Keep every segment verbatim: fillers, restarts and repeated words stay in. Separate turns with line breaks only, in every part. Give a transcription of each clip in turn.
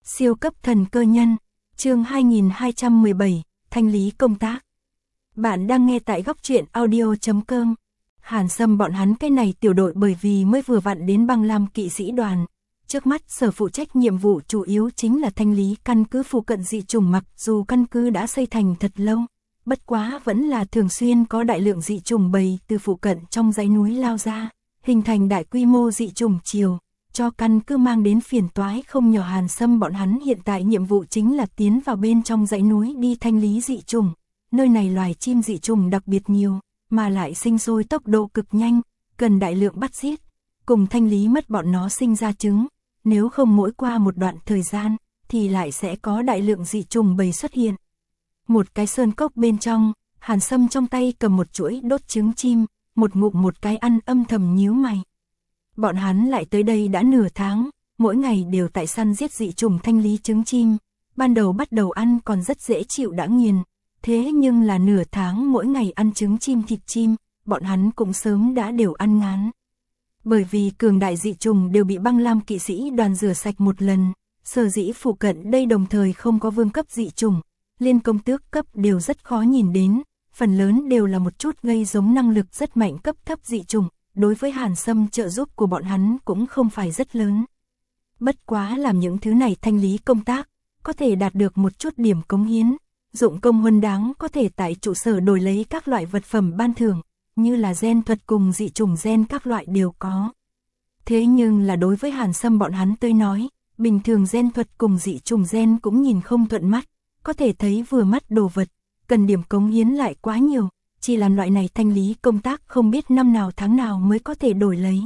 Siêu cấp thần cơ nhân, chương hai nghìn hai trăm mười bảy, thanh lý công tác. Bạn đang nghe tại góc truyện audio chấm com. Hàn Sâm bọn hắn cái này tiểu đội bởi vì mới vừa vặn đến Băng Lam kỵ sĩ đoàn. Trước mắt sở phụ trách nhiệm vụ chủ yếu chính là thanh lý căn cứ phụ cận dị chủng, mặc dù căn cứ đã xây thành thật lâu. Bất quá vẫn là thường xuyên có đại lượng dị chủng bầy từ phụ cận trong dãy núi lao ra, hình thành đại quy mô dị chủng triều, cho căn cứ mang đến phiền toái không nhỏ. Hàn Sâm bọn hắn hiện tại nhiệm vụ chính là tiến vào bên trong dãy núi đi thanh lý dị chủng. Nơi này loài chim dị chủng đặc biệt nhiều, mà lại sinh sôi tốc độ cực nhanh, cần đại lượng bắt giết, cùng thanh lý mất bọn nó sinh ra trứng. Nếu không mỗi qua một đoạn thời gian, thì lại sẽ có đại lượng dị chủng bầy xuất hiện. Một cái sơn cốc bên trong, Hàn Sâm trong tay cầm một chuỗi đốt trứng chim, một ngụm một cái ăn, âm thầm nhíu mày. Bọn hắn lại tới đây đã nửa tháng, mỗi ngày đều tại săn giết dị chủng thanh lý trứng chim. Ban đầu bắt đầu ăn còn rất dễ chịu đã nghiền, thế nhưng là nửa tháng mỗi ngày ăn trứng chim thịt chim, bọn hắn cũng sớm đã đều ăn ngán. Bởi vì cường đại dị chủng đều bị Băng Lam kỵ sĩ đoàn rửa sạch một lần, sở dĩ phụ cận đây đồng thời không có vương cấp dị chủng, liên công tước cấp đều rất khó nhìn đến, phần lớn đều là một chút gây giống năng lực rất mạnh cấp thấp dị chủng. Đối với Hàn Sâm trợ giúp của bọn hắn cũng không phải rất lớn. Bất quá làm những thứ này thanh lý công tác, có thể đạt được một chút điểm cống hiến, dụng công huân đáng, có thể tại trụ sở đổi lấy các loại vật phẩm ban thưởng, như là gen thuật cùng dị chủng gen các loại đều có. Thế nhưng là đối với Hàn Sâm bọn hắn tới nói, bình thường gen thuật cùng dị chủng gen cũng nhìn không thuận mắt, có thể thấy vừa mắt đồ vật, cần điểm cống hiến lại quá nhiều. Chỉ làm loại này thanh lý công tác không biết năm nào tháng nào mới có thể đổi lấy.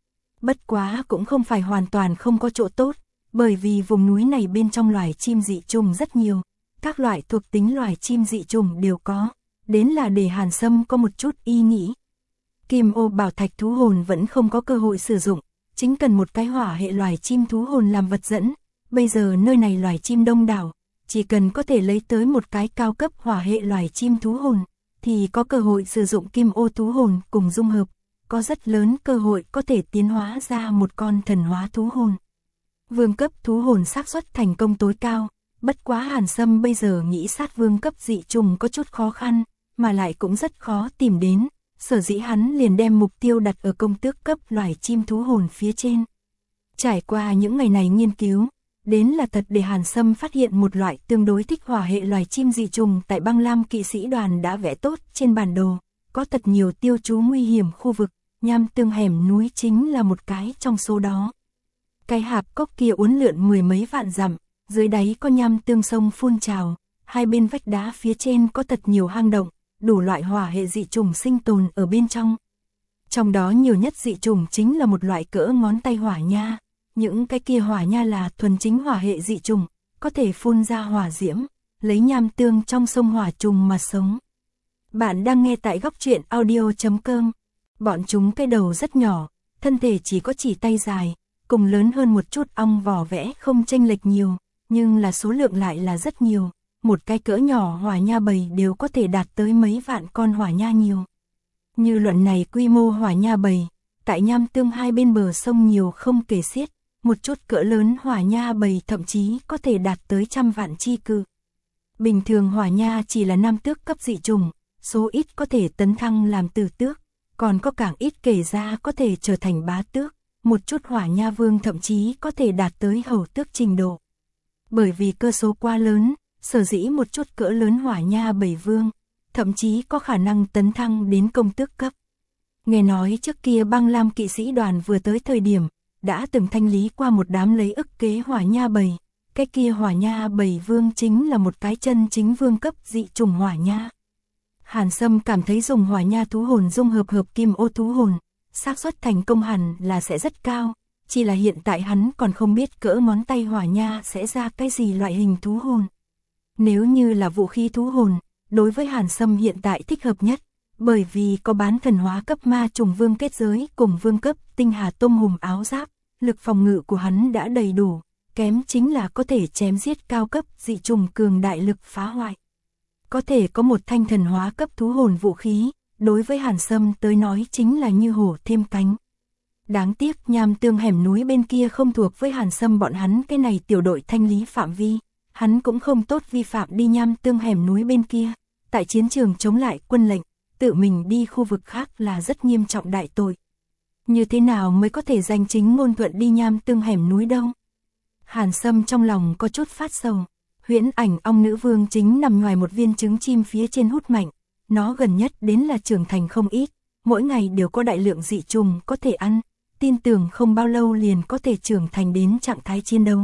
Bất quá cũng không phải hoàn toàn không có chỗ tốt, bởi vì vùng núi này bên trong loài chim dị chủng rất nhiều, các loại thuộc tính loài chim dị chủng đều có, đến là để Hàn Sâm có một chút ý nghĩ. Kim ô bảo thạch thú hồn vẫn không có cơ hội sử dụng, chính cần một cái hỏa hệ loài chim thú hồn làm vật dẫn, bây giờ nơi này loài chim đông đảo, chỉ cần có thể lấy tới một cái cao cấp hỏa hệ loài chim thú hồn, thì có cơ hội sử dụng kim ô thú hồn cùng dung hợp, có rất lớn cơ hội có thể tiến hóa ra một con thần hóa thú hồn. Vương cấp thú hồn xác suất thành công tối cao, bất quá Hàn Sâm bây giờ nghĩ sát vương cấp dị chủng có chút khó khăn, mà lại cũng rất khó tìm đến, sở dĩ hắn liền đem mục tiêu đặt ở công tước cấp loài chim thú hồn phía trên. Trải qua những ngày này nghiên cứu, đến là thật để Hàn Sâm phát hiện một loại tương đối thích hỏa hệ loài chim dị chủng tại Băng Lam kỵ sĩ đoàn đã vẽ tốt trên bản đồ, có thật nhiều tiêu chú nguy hiểm khu vực, nham tương hẻm núi chính là một cái trong số đó. Cái hạp cốc kia uốn lượn mười mấy vạn dặm, dưới đáy có nham tương sông phun trào, hai bên vách đá phía trên có thật nhiều hang động, đủ loại hỏa hệ dị chủng sinh tồn ở bên trong. Trong đó nhiều nhất dị chủng chính là một loại cỡ ngón tay hỏa nha. Những cái kia hỏa nha là thuần chính hỏa hệ dị chủng, có thể phun ra hỏa diễm, lấy nham tương trong sông hỏa trùng mà sống. Bạn đang nghe tại góc truyện audio chấm com. Bọn chúng cái đầu rất nhỏ, thân thể chỉ có chỉ tay dài, cùng lớn hơn một chút ong vỏ vẽ không chênh lệch nhiều, nhưng là số lượng lại là rất nhiều. Một cái cỡ nhỏ hỏa nha bầy đều có thể đạt tới mấy vạn con hỏa nha nhiều. Như luận này quy mô hỏa nha bầy, tại nham tương hai bên bờ sông nhiều không kể xiết. Một chút cỡ lớn hỏa nha bầy thậm chí có thể đạt tới trăm vạn chi cự. Bình thường hỏa nha chỉ là nam tước cấp dị chủng, số ít có thể tấn thăng làm tử tước, còn có càng ít kể ra có thể trở thành bá tước, một chút hỏa nha vương thậm chí có thể đạt tới hầu tước trình độ. Bởi vì cơ số quá lớn, sở dĩ một chút cỡ lớn hỏa nha bầy vương, thậm chí có khả năng tấn thăng đến công tước cấp. Nghe nói trước kia Băng Lam kỵ sĩ đoàn vừa tới thời điểm, đã từng thanh lý qua một đám lấy ức kế hỏa nha bầy, cái kia hỏa nha bầy vương chính là một cái chân chính vương cấp dị chủng hỏa nha. Hàn Sâm cảm thấy dùng hỏa nha thú hồn dung hợp hợp kim ô thú hồn, xác suất thành công hẳn là sẽ rất cao, chỉ là hiện tại hắn còn không biết cỡ ngón tay hỏa nha sẽ ra cái gì loại hình thú hồn. Nếu như là vũ khí thú hồn, đối với Hàn Sâm hiện tại thích hợp nhất, bởi vì có bán thần hóa cấp ma trùng vương kết giới cùng vương cấp tinh hà tôm hùm áo giáp, lực phòng ngự của hắn đã đầy đủ, kém chính là có thể chém giết cao cấp dị chủng cường đại lực phá hoại. Có thể có một thanh thần hóa cấp thú hồn vũ khí, đối với Hàn Sâm tới nói chính là như hổ thêm cánh. Đáng tiếc nham tương hẻm núi bên kia không thuộc với Hàn Sâm bọn hắn cái này tiểu đội thanh lý phạm vi, hắn cũng không tốt vi phạm đi nham tương hẻm núi bên kia, tại chiến trường chống lại quân lệnh, tự mình đi khu vực khác là rất nghiêm trọng đại tội. Như thế nào mới có thể danh chính ngôn thuận đi nham tương hẻm núi đâu? Hàn Sâm trong lòng có chút phát sầu, huyễn ảnh ong nữ vương chính nằm ngoài một viên trứng chim phía trên hút mạnh, nó gần nhất đến là trưởng thành không ít, mỗi ngày đều có đại lượng dị trùng có thể ăn, tin tưởng không bao lâu liền có thể trưởng thành đến trạng thái chiến đấu.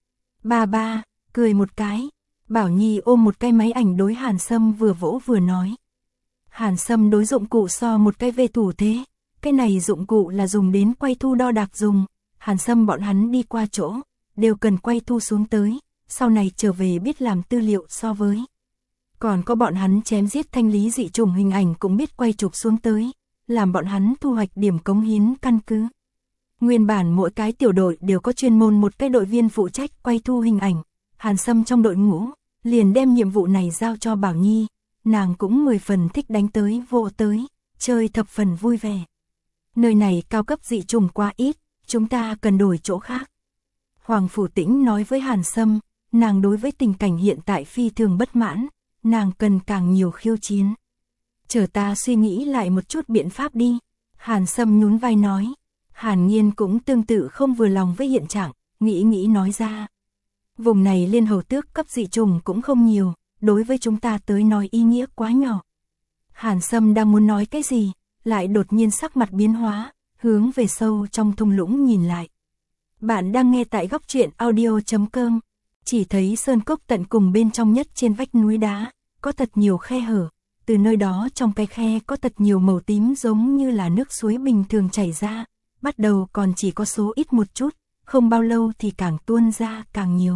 Ba ba, cười một cái, Bảo Nhi ôm một cái máy ảnh đối Hàn Sâm vừa vỗ vừa nói. Hàn Sâm đối dụng cụ so một cái về thủ thế, cái này dụng cụ là dùng đến quay thu đo đạc dùng, Hàn Sâm bọn hắn đi qua chỗ, đều cần quay thu xuống tới, sau này trở về biết làm tư liệu so với. Còn có bọn hắn chém giết thanh lý dị trùng hình ảnh cũng biết quay chụp xuống tới, làm bọn hắn thu hoạch điểm cống hiến căn cứ. Nguyên bản mỗi cái tiểu đội đều có chuyên môn một cái đội viên phụ trách quay thu hình ảnh, Hàn Sâm trong đội ngũ, liền đem nhiệm vụ này giao cho Bảo Nhi, nàng cũng mười phần thích đánh tới vô tới, chơi thập phần vui vẻ. Nơi này cao cấp dị trùng quá ít, chúng ta cần đổi chỗ khác. Hoàng Phủ Tĩnh nói với Hàn Sâm, nàng đối với tình cảnh hiện tại phi thường bất mãn, nàng cần càng nhiều khiêu chiến. Chờ ta suy nghĩ lại một chút biện pháp đi, Hàn Sâm nhún vai nói. Hàn Nhiên cũng tương tự không vừa lòng với hiện trạng, nghĩ nghĩ nói ra. Vùng này liên hầu tước cấp dị trùng cũng không nhiều, đối với chúng ta tới nói ý nghĩa quá nhỏ. Hàn Sâm đang muốn nói cái gì, lại đột nhiên sắc mặt biến hóa, hướng về sâu trong thung lũng nhìn lại. Bạn đang nghe tại góc truyện audio chấm com, chỉ thấy sơn cốc tận cùng bên trong nhất trên vách núi đá, có thật nhiều khe hở, từ nơi đó trong cái khe có thật nhiều màu tím giống như là nước suối bình thường chảy ra, bắt đầu còn chỉ có số ít một chút, không bao lâu thì càng tuôn ra càng nhiều.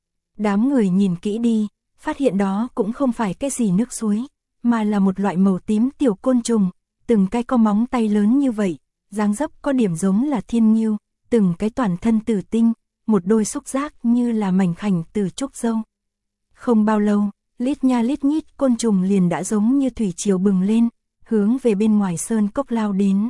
Đám người nhìn kỹ đi, phát hiện đó cũng không phải cái gì nước suối, mà là một loại màu tím tiểu côn trùng, từng cái có móng tay lớn như vậy, dáng dấp có điểm giống là thiên ngưu, từng cái toàn thân tử tinh, một đôi xúc giác như là mảnh khảnh từ trúc dâu. Không bao lâu, lít nha lít nhít côn trùng liền đã giống như thủy triều bừng lên, hướng về bên ngoài sơn cốc lao đến.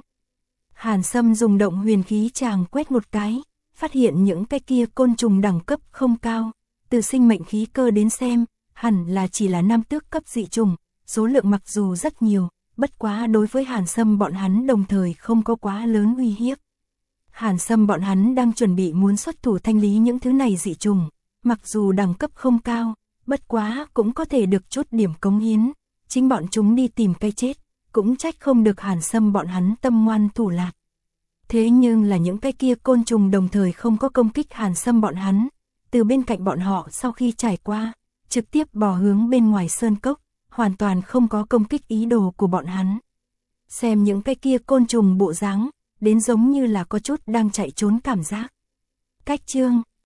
Hàn Sâm dùng động huyền khí chàng quét một cái, phát hiện những cái kia côn trùng đẳng cấp không cao, từ sinh mệnh khí cơ đến xem, hẳn là chỉ là nam tước cấp dị trùng, số lượng mặc dù rất nhiều, bất quá đối với Hàn Sâm bọn hắn đồng thời không có quá lớn uy hiếp. Hàn Sâm bọn hắn đang chuẩn bị muốn xuất thủ thanh lý những thứ này dị trùng, mặc dù đẳng cấp không cao, bất quá cũng có thể được chút điểm cống hiến, chính bọn chúng đi tìm cái chết, cũng trách không được Hàn Sâm bọn hắn tâm ngoan thủ lạt. Thế nhưng là những cái kia côn trùng đồng thời không có công kích Hàn Sâm bọn hắn, từ bên cạnh bọn họ sau khi trải qua, trực tiếp bò hướng bên ngoài sơn cốc, hoàn toàn không có công kích ý đồ của bọn hắn. Xem những cái kia côn trùng bộ dáng, đến giống như là có chút đang chạy trốn cảm giác. Cách chương